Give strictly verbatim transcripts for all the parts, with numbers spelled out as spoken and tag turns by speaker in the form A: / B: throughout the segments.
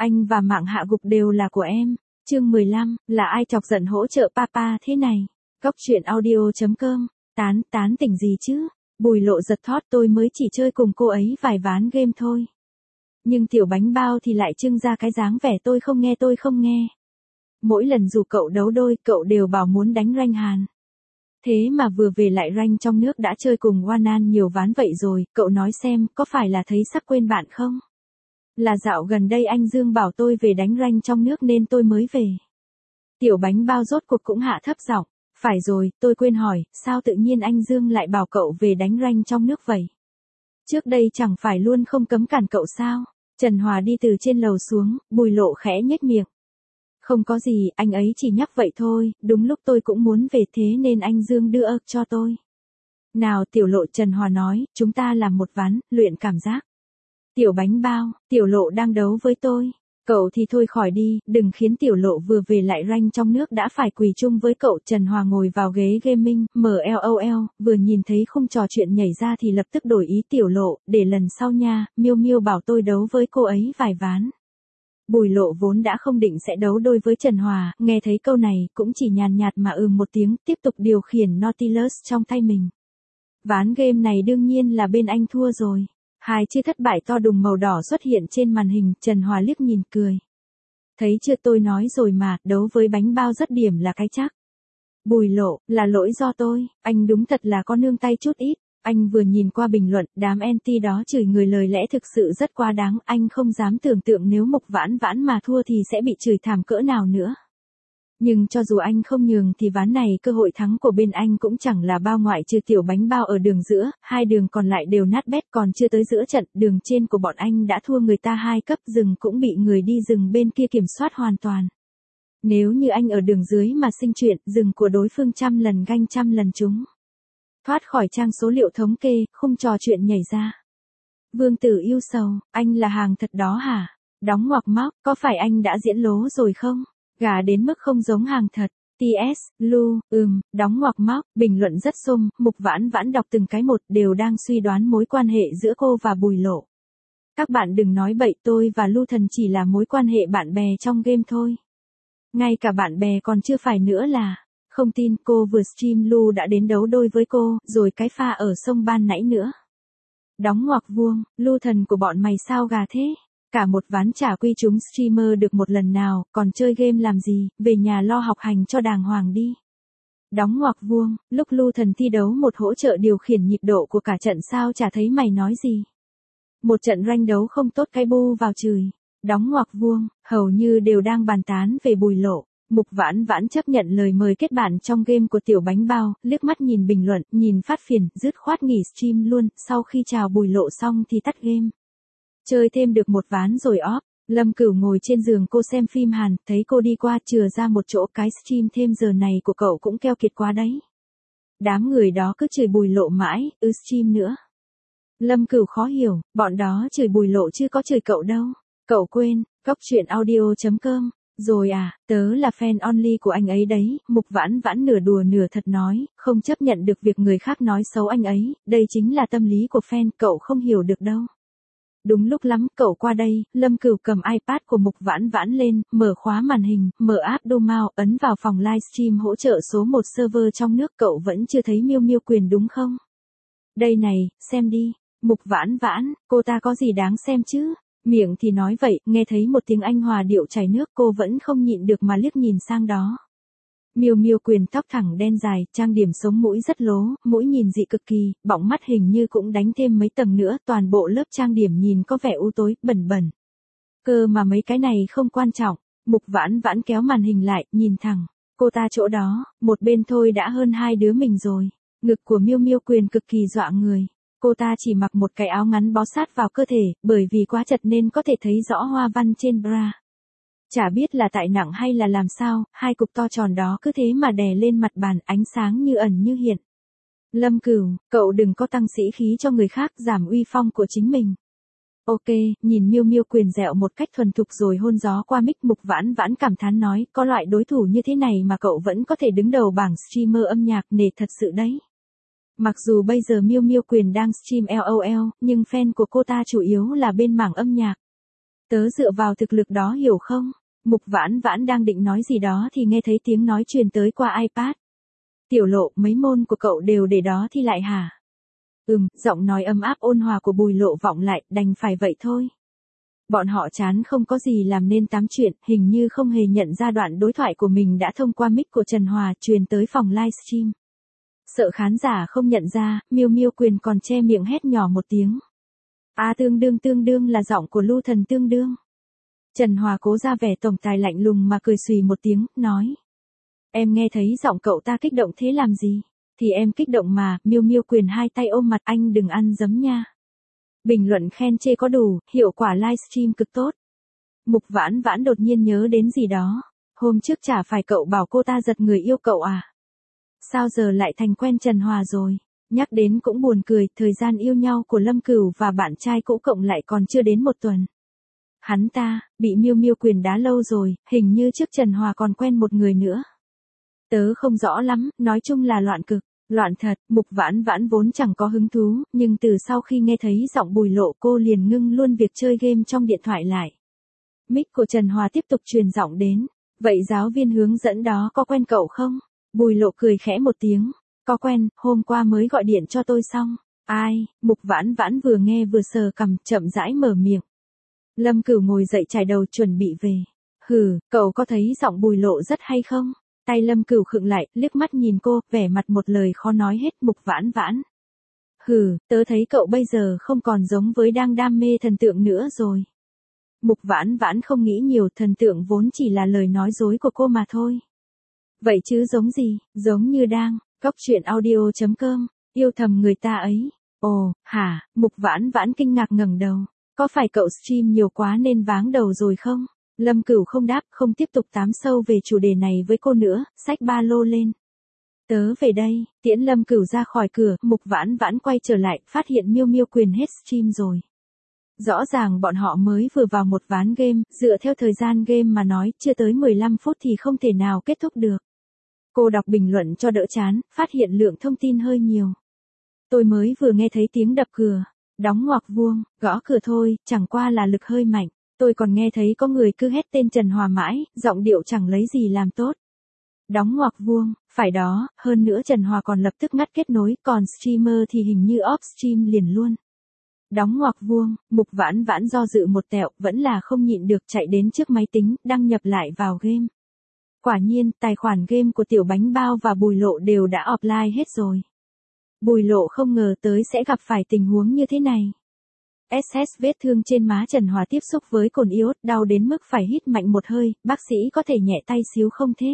A: Anh và mạng hạ gục đều là của em. Chương mười lăm, là ai chọc giận hỗ trợ papa thế này? Góc truyện audio chấm com. Tán, tán tỉnh gì chứ? Bùi Lộ giật thót, tôi mới chỉ chơi cùng cô ấy vài ván game thôi. Nhưng tiểu bánh bao thì lại trưng ra cái dáng vẻ tôi không nghe tôi không nghe. Mỗi lần dù cậu đấu đôi, cậu đều bảo muốn đánh rank Hàn. Thế mà vừa về lại rank trong nước đã chơi cùng Wanan nhiều ván vậy rồi, cậu nói xem, có phải là thấy sắp quên bạn không? Là dạo gần đây anh Dương bảo tôi về đánh rank trong nước nên tôi mới về. Tiểu bánh bao rốt cuộc cũng hạ thấp giọng, phải rồi, tôi quên hỏi, sao tự nhiên anh Dương lại bảo cậu về đánh rank trong nước vậy? Trước đây chẳng phải luôn không cấm cản cậu sao? Trần Hòa đi từ trên lầu xuống, Bùi Lộ khẽ nhếch miệng. Không có gì, anh ấy chỉ nhắc vậy thôi, đúng lúc tôi cũng muốn về thế nên anh Dương đưa ơ cho tôi. Nào Tiểu Lộ, Trần Hòa nói, chúng ta làm một ván, luyện cảm giác. Tiểu bánh bao, Tiểu Lộ đang đấu với tôi. Cậu thì thôi khỏi đi, đừng khiến Tiểu Lộ vừa về lại rank trong nước đã phải quỳ chung với cậu. Trần Hòa ngồi vào ghế gaming, mở LOL, vừa nhìn thấy khung trò chuyện nhảy ra thì lập tức đổi ý. Tiểu Lộ, để lần sau nha, Miêu Miêu bảo tôi đấu với cô ấy vài ván. Bùi Lộ vốn đã không định sẽ đấu đôi với Trần Hòa, nghe thấy câu này, cũng chỉ nhàn nhạt mà ừm một tiếng, tiếp tục điều khiển Nautilus trong tay mình. Ván game này đương nhiên là bên anh thua rồi. Hai chữ thất bại to đùng màu đỏ xuất hiện trên màn hình, Trần Hòa liếc nhìn cười. Thấy chưa, tôi nói rồi mà, đấu với bánh bao rất điểm là cái chắc. Bùi Lộ, là lỗi do tôi, anh đúng thật là có nương tay chút ít. Anh vừa nhìn qua bình luận, đám anti đó chửi người lời lẽ thực sự rất quá đáng, anh không dám tưởng tượng nếu Mục Vãn Vãn mà thua thì sẽ bị chửi thảm cỡ nào nữa. Nhưng cho dù anh không nhường thì ván này cơ hội thắng của bên anh cũng chẳng là bao, ngoại trừ tiểu bánh bao ở đường giữa, hai đường còn lại đều nát bét. Còn chưa tới giữa trận, đường trên của bọn anh đã thua người ta hai cấp, rừng cũng bị người đi rừng bên kia kiểm soát hoàn toàn. Nếu như anh ở đường dưới mà sinh chuyện, rừng của đối phương trăm lần ganh trăm lần chúng. Thoát khỏi trang số liệu thống kê, khung trò chuyện nhảy ra. Vương tử yêu sầu, anh là hàng thật đó hả? Đóng ngoặc móc, có phải anh đã diễn lố rồi không? Gà đến mức không giống hàng thật. tê ét, Lu, ừm, đóng ngoặc móc, bình luận rất xôm, Mục Vãn Vãn đọc từng cái một đều đang suy đoán mối quan hệ giữa cô và Bùi Lộ. Các bạn đừng nói bậy, tôi và Lu Thần chỉ là mối quan hệ bạn bè trong game thôi. Ngay cả bạn bè còn chưa phải nữa là. Không tin, cô vừa stream Lu đã đến đấu đôi với cô, rồi cái pha ở sông ban nãy nữa. Đóng ngoặc vuông, Lu Thần của bọn mày sao gà thế? Cả một ván chả quy chúng streamer được một lần nào, còn chơi game làm gì, về nhà lo học hành cho đàng hoàng đi. Đóng ngoặc vuông, lúc Lu Thần thi đấu một hỗ trợ điều khiển nhịp độ của cả trận sao chả thấy mày nói gì. Một trận rank đấu không tốt cái bu vào chửi. Đóng ngoặc vuông, hầu như đều đang bàn tán về Bùi Lộ. Mục Vãn Vãn chấp nhận lời mời kết bạn trong game của tiểu bánh bao, liếc mắt nhìn bình luận, nhìn phát phiền, dứt khoát nghỉ stream luôn, sau khi chào Bùi Lộ xong thì tắt game. Chơi thêm được một ván rồi off, Lâm Cửu ngồi trên giường cô xem phim Hàn, thấy cô đi qua chừa ra một chỗ, cái stream thêm giờ này của cậu cũng keo kiệt quá đấy. Đám người đó cứ chửi Bùi Lộ mãi, ư stream nữa. Lâm Cửu khó hiểu, bọn đó chửi Bùi Lộ chứ có chửi cậu đâu. Cậu quên, góc truyện audio chấm com. Rồi à, tớ là fan only của anh ấy đấy, Mục Vãn Vãn nửa đùa nửa thật nói, không chấp nhận được việc người khác nói xấu anh ấy, đây chính là tâm lý của fan, cậu không hiểu được đâu. Đúng lúc lắm, cậu qua đây, Lâm Cửu cầm iPad của Mục Vãn Vãn lên, mở khóa màn hình, mở app Domao, ấn vào phòng livestream hỗ trợ số một server trong nước. Cậu vẫn chưa thấy Miêu Miêu Quyền đúng không? Đây này, xem đi. Mục Vãn Vãn, cô ta có gì đáng xem chứ? Miệng thì nói vậy, nghe thấy một tiếng Anh hòa điệu chảy nước, cô vẫn không nhịn được mà liếc nhìn sang đó. Miêu Miêu Quyền tóc thẳng đen dài, trang điểm sống mũi rất lố, mũi nhìn dị cực kỳ, bọng mắt hình như cũng đánh thêm mấy tầng nữa, toàn bộ lớp trang điểm nhìn có vẻ u tối, bẩn bẩn. Cơ mà mấy cái này không quan trọng. Mục Vãn Vãn kéo màn hình lại, nhìn thẳng. Cô ta chỗ đó, một bên thôi đã hơn hai đứa mình rồi. Ngực của Miêu Miêu Quyền cực kỳ dọa người. Cô ta chỉ mặc một cái áo ngắn bó sát vào cơ thể, bởi vì quá chật nên có thể thấy rõ hoa văn trên bra. Chả biết là tại nặng hay là làm sao, hai cục to tròn đó cứ thế mà đè lên mặt bàn, ánh sáng như ẩn như hiện. Lâm Cửu, cậu đừng có tăng sĩ khí cho người khác, giảm uy phong của chính mình. Ok, nhìn Miêu Miêu Quyền dẹo một cách thuần thục rồi hôn gió qua mic. Mục Vãn Vãn cảm thán nói, có loại đối thủ như thế này mà cậu vẫn có thể đứng đầu bảng streamer âm nhạc, nể thật sự đấy. Mặc dù bây giờ Miêu Miêu Quyền đang stream LOL, nhưng fan của cô ta chủ yếu là bên mảng âm nhạc. Tớ dựa vào thực lực đó hiểu không? Mục Vãn Vãn đang định nói gì đó thì nghe thấy tiếng nói truyền tới qua iPad. Tiểu Lộ, mấy môn của cậu đều để đó thi lại hả? Ừm, giọng nói ấm áp ôn hòa của Bùi Lộ vọng lại, đành phải vậy thôi. Bọn họ chán không có gì làm nên tám chuyện, hình như không hề nhận ra đoạn đối thoại của mình đã thông qua mic của Trần Hòa truyền tới phòng livestream. Sợ khán giả không nhận ra, Miêu Miêu Quyền còn che miệng hét nhỏ một tiếng. À tương đương tương đương là giọng của Lưu Thần tương đương. Trần Hòa cố ra vẻ tổng tài lạnh lùng mà cười xùy một tiếng, nói. Em nghe thấy giọng cậu ta kích động thế làm gì? Thì em kích động mà, Miêu Miêu Quyền hai tay ôm mặt, anh đừng ăn giấm nha. Bình luận khen chê có đủ, hiệu quả livestream cực tốt. Mục Vãn Vãn đột nhiên nhớ đến gì đó. Hôm trước chả phải cậu bảo cô ta giật người yêu cậu à? Sao giờ lại thành quen Trần Hòa rồi? Nhắc đến cũng buồn cười, thời gian yêu nhau của Lâm Cửu và bạn trai cũ cộng lại còn chưa đến một tuần. Hắn ta, bị Miêu Miêu Quyền đá lâu rồi, hình như trước Trần Hòa còn quen một người nữa. Tớ không rõ lắm, nói chung là loạn cực. Loạn thật, Mục Vãn Vãn vốn chẳng có hứng thú, nhưng từ sau khi nghe thấy giọng Bùi Lộ cô liền ngưng luôn việc chơi game trong điện thoại lại. Mic của Trần Hòa tiếp tục truyền giọng đến. Vậy giáo viên hướng dẫn đó có quen cậu không? Bùi Lộ cười khẽ một tiếng. Có quen, hôm qua mới gọi điện cho tôi xong. Ai? Mục Vãn Vãn vừa nghe vừa sờ cằm, chậm rãi mở miệng. Lâm Cửu ngồi dậy chải đầu chuẩn bị về. Hừ, cậu có thấy giọng Bùi Lộ rất hay không? Tay Lâm Cửu khựng lại, liếc mắt nhìn cô, vẻ mặt một lời khó nói hết. Mục Vãn Vãn. Hừ, tớ thấy cậu bây giờ không còn giống với đang đam mê thần tượng nữa rồi. Mục Vãn Vãn không nghĩ nhiều, thần tượng vốn chỉ là lời nói dối của cô mà thôi. Vậy chứ giống gì, giống như đang, Cóc Truyện Audio chấm com, yêu thầm người ta ấy. Ồ, hả, Mục Vãn Vãn kinh ngạc ngẩng đầu. Có phải cậu stream nhiều quá nên váng đầu rồi không? Lâm Cửu không đáp, không tiếp tục tám sâu về chủ đề này với cô nữa, xách ba lô lên. Tớ về đây, tiễn Lâm Cửu ra khỏi cửa, Mục Vãn Vãn quay trở lại, phát hiện Miêu Miêu Quyền hết stream rồi. Rõ ràng bọn họ mới vừa vào một ván game, dựa theo thời gian game mà nói, chưa tới mười lăm phút thì không thể nào kết thúc được. Cô đọc bình luận cho đỡ chán, phát hiện lượng thông tin hơi nhiều. Tôi mới vừa nghe thấy tiếng đập cửa, đóng ngoặc vuông, gõ cửa thôi, chẳng qua là lực hơi mạnh. Tôi còn nghe thấy có người cứ hét tên Trần Hòa mãi, giọng điệu chẳng lấy gì làm tốt. Đóng ngoặc vuông, phải đó, hơn nữa Trần Hòa còn lập tức ngắt kết nối, còn streamer thì hình như off stream liền luôn. Đóng ngoặc vuông, Mục Vãn Vãn do dự một tẹo, vẫn là không nhịn được chạy đến trước máy tính, đăng nhập lại vào game. Quả nhiên, tài khoản game của Tiểu Bánh Bao và Bùi Lộ đều đã offline hết rồi. Bùi Lộ không ngờ tới sẽ gặp phải tình huống như thế này. ét ét vết thương trên má Trần Hòa tiếp xúc với cồn iốt, đau đến mức phải hít mạnh một hơi, bác sĩ có thể nhẹ tay xíu không thế?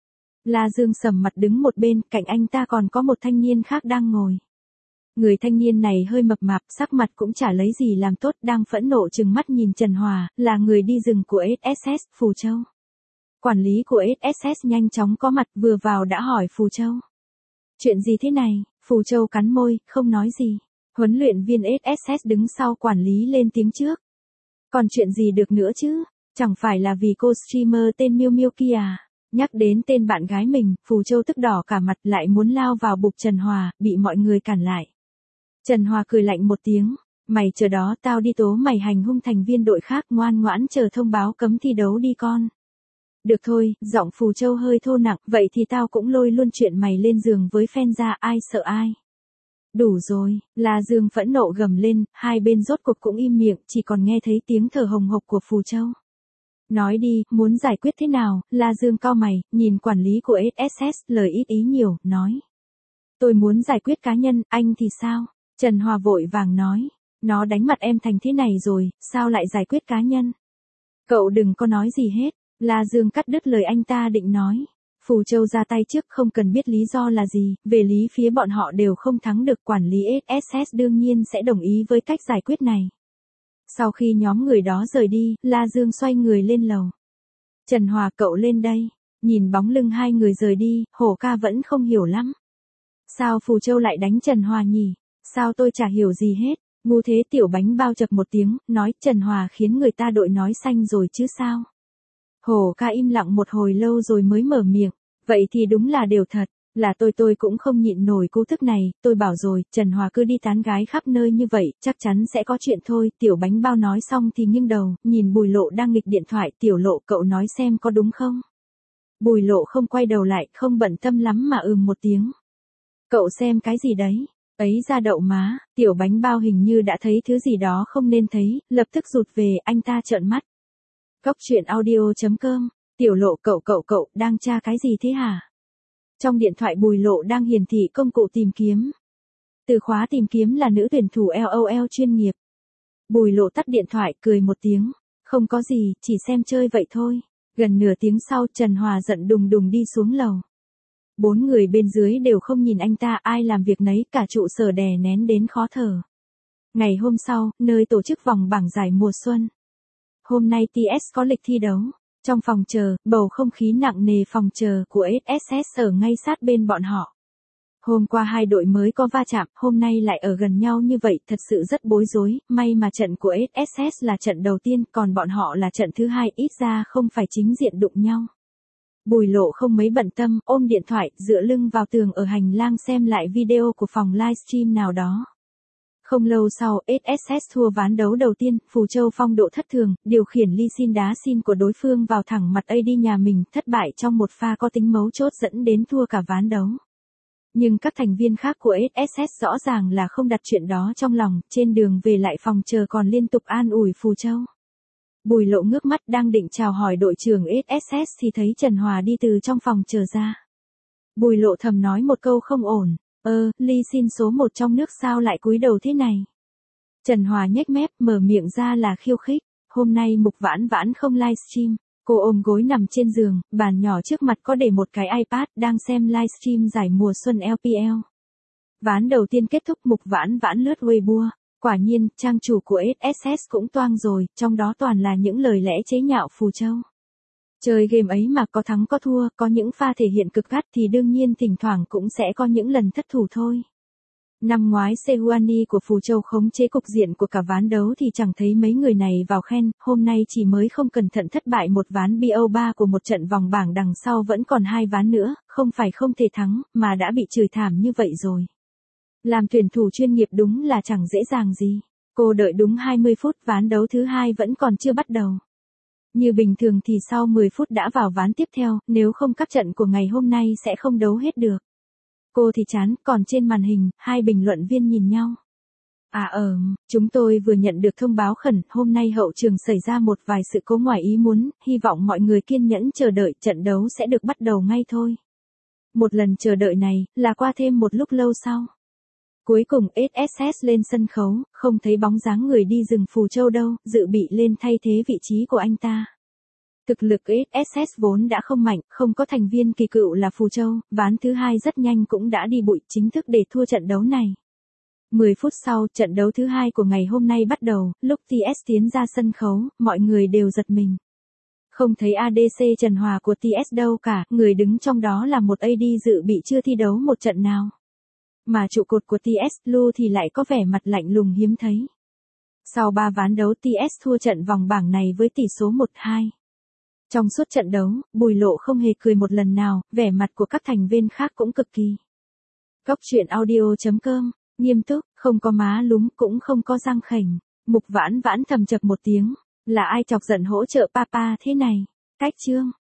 A: La Dương sầm mặt đứng một bên, cạnh anh ta còn có một thanh niên khác đang ngồi. Người thanh niên này hơi mập mạp, sắc mặt cũng chả lấy gì làm tốt, đang phẫn nộ trừng mắt nhìn Trần Hòa, là người đi rừng của ét ét ét, Phù Châu. Quản lý của ét ét ét nhanh chóng có mặt, vừa vào đã hỏi Phù Châu. Chuyện gì thế này? Phù Châu cắn môi, không nói gì. Huấn luyện viên ét ét ét đứng sau quản lý lên tiếng trước. Còn chuyện gì được nữa chứ? Chẳng phải là vì cô streamer tên Miêu Miêu kia à? Nhắc đến tên bạn gái mình, Phù Châu tức đỏ cả mặt, lại muốn lao vào bục Trần Hòa, bị mọi người cản lại. Trần Hòa cười lạnh một tiếng. Mày chờ đó, tao đi tố mày hành hung thành viên đội khác, ngoan ngoãn chờ thông báo cấm thi đấu đi con. Được thôi, giọng Phù Châu hơi thô nặng, vậy thì tao cũng lôi luôn chuyện mày lên giường với fan ra, ai sợ ai. Đủ rồi, La Dương phẫn nộ gầm lên, hai bên rốt cuộc cũng im miệng, chỉ còn nghe thấy tiếng thở hồng hộc của Phù Châu. Nói đi, muốn giải quyết thế nào? La Dương cau mày, nhìn quản lý của ét ét ét, lời ít ý nhiều, nói. Tôi muốn giải quyết cá nhân, anh thì sao? Trần Hòa vội vàng nói. Nó đánh mặt em thành thế này rồi, sao lại giải quyết cá nhân? Cậu đừng có nói gì hết. La Dương cắt đứt lời anh ta định nói. Phù Châu ra tay trước, không cần biết lý do là gì, về lý phía bọn họ đều không thắng được, quản lý ét ét ét đương nhiên sẽ đồng ý với cách giải quyết này. Sau khi nhóm người đó rời đi, La Dương xoay người lên lầu. Trần Hòa, cậu lên đây. Nhìn bóng lưng hai người rời đi, Hổ ca vẫn không hiểu lắm. Sao Phù Châu lại đánh Trần Hòa nhỉ? Sao tôi chả hiểu gì hết? Ngu thế. Tiểu Bánh Bao chập một tiếng, nói Trần Hòa khiến người ta đội nói xanh rồi chứ sao? Hổ ca im lặng một hồi lâu rồi mới mở miệng. Vậy thì đúng là đều thật. Là tôi tôi cũng không nhịn nổi cú thức này, tôi bảo rồi, Trần Hòa cứ đi tán gái khắp nơi như vậy, chắc chắn sẽ có chuyện thôi, tiểu bánh bao nói xong thì nghiêng đầu, nhìn Bùi Lộ đang nghịch điện thoại, tiểu Lộ cậu nói xem có đúng không? Bùi Lộ không quay đầu lại, không bận tâm lắm mà ừm một tiếng. Cậu xem cái gì đấy? Ấy ra đậu má, tiểu bánh bao hình như đã thấy thứ gì đó không nên thấy, lập tức rụt về, anh ta trợn mắt. Cốc truyện audio chấm com, tiểu Lộ cậu cậu cậu, đang tra cái gì thế hả? Trong điện thoại Bùi Lộ đang hiển thị công cụ tìm kiếm. Từ khóa tìm kiếm là nữ tuyển thủ LOL chuyên nghiệp. Bùi Lộ tắt điện thoại cười một tiếng. Không có gì, chỉ xem chơi vậy thôi. Gần nửa tiếng sau Trần Hòa giận đùng đùng đi xuống lầu. Bốn người bên dưới đều không nhìn anh ta, ai làm việc nấy, cả trụ sở đè nén đến khó thở. Ngày hôm sau, nơi tổ chức vòng bảng giải mùa xuân. Hôm nay tê ét có lịch thi đấu. Trong phòng chờ, bầu không khí nặng nề phòng chờ của ét ét ét ở ngay sát bên bọn họ. Hôm qua hai đội mới có va chạm, hôm nay lại ở gần nhau như vậy, thật sự rất bối rối, may mà trận của ét ét ét là trận đầu tiên, còn bọn họ là trận thứ hai, ít ra không phải chính diện đụng nhau. Bùi Lộ không mấy bận tâm, ôm điện thoại, dựa lưng vào tường ở hành lang xem lại video của phòng livestream nào đó. Không lâu sau, ét ét ét thua ván đấu đầu tiên, Phù Châu phong độ thất thường, điều khiển ly xin đá xin của đối phương vào thẳng mặt a đê nhà mình, thất bại trong một pha có tính mấu chốt dẫn đến thua cả ván đấu. Nhưng các thành viên khác của ét ét ét rõ ràng là không đặt chuyện đó trong lòng, trên đường về lại phòng chờ còn liên tục an ủi Phù Châu. Bùi Lộ ngước mắt đang định chào hỏi đội trưởng ét ét ét thì thấy Trần Hòa đi từ trong phòng chờ ra. Bùi Lộ thầm nói một câu không ổn. Ơ, ly xin số một trong nước sao lại cúi đầu thế này? Trần Hòa nhếch mép mở miệng ra là khiêu khích. Hôm nay Mục Vãn Vãn không livestream. Cô ôm gối nằm trên giường, bàn nhỏ trước mặt có để một cái iPad đang xem livestream giải mùa xuân lờ pê lờ. Ván đầu tiên kết thúc Mục Vãn Vãn lướt Weibo. Quả nhiên, trang chủ của ét ét ét cũng toang rồi, trong đó toàn là những lời lẽ chế nhạo Phù Châu. Chơi game ấy mà có thắng có thua, có những pha thể hiện cực gắt thì đương nhiên thỉnh thoảng cũng sẽ có những lần thất thủ thôi. Năm ngoái Sehuani của Phù Châu khống chế cục diện của cả ván đấu thì chẳng thấy mấy người này vào khen, hôm nay chỉ mới không cẩn thận thất bại một ván bê o ba của một trận vòng bảng đằng sau vẫn còn hai ván nữa, không phải không thể thắng, mà đã bị chửi thảm như vậy rồi. Làm tuyển thủ chuyên nghiệp đúng là chẳng dễ dàng gì. Cô đợi đúng hai mươi phút, ván đấu thứ hai vẫn còn chưa bắt đầu. Như bình thường thì sau mười phút đã vào ván tiếp theo, nếu không các trận của ngày hôm nay sẽ không đấu hết được. Cô thì chán, còn trên màn hình, hai bình luận viên nhìn nhau. À ờ, chúng tôi vừa nhận được thông báo khẩn, hôm nay hậu trường xảy ra một vài sự cố ngoài ý muốn, hy vọng mọi người kiên nhẫn chờ đợi, trận đấu sẽ được bắt đầu ngay thôi. Một lần chờ đợi này, là qua thêm một lúc lâu sau. Cuối cùng ét ét ét lên sân khấu, không thấy bóng dáng người đi rừng Phù Châu đâu, dự bị lên thay thế vị trí của anh ta. Thực lực ét ét ét vốn đã không mạnh, không có thành viên kỳ cựu là Phù Châu, ván thứ hai rất nhanh cũng đã đi bụi chính thức để thua trận đấu này. mười phút sau, trận đấu thứ hai của ngày hôm nay bắt đầu, lúc tê ét tiến ra sân khấu, mọi người đều giật mình. Không thấy a đê xê Trần Hòa của tê ét đâu cả, người đứng trong đó là một a đê dự bị chưa thi đấu một trận nào. Mà trụ cột của tê ét, Lu thì lại có vẻ mặt lạnh lùng hiếm thấy. Sau ba ván đấu tê ét thua trận vòng bảng này với tỷ số một hai. Trong suốt trận đấu, Bùi Lộ không hề cười một lần nào, vẻ mặt của các thành viên khác cũng cực kỳ. Cốc truyện audio chấm com, nghiêm túc, không có má lúm cũng không có răng khểnh. Mục Vãn Vãn thầm chập một tiếng, là ai chọc giận hỗ trợ papa thế này? Cách chương.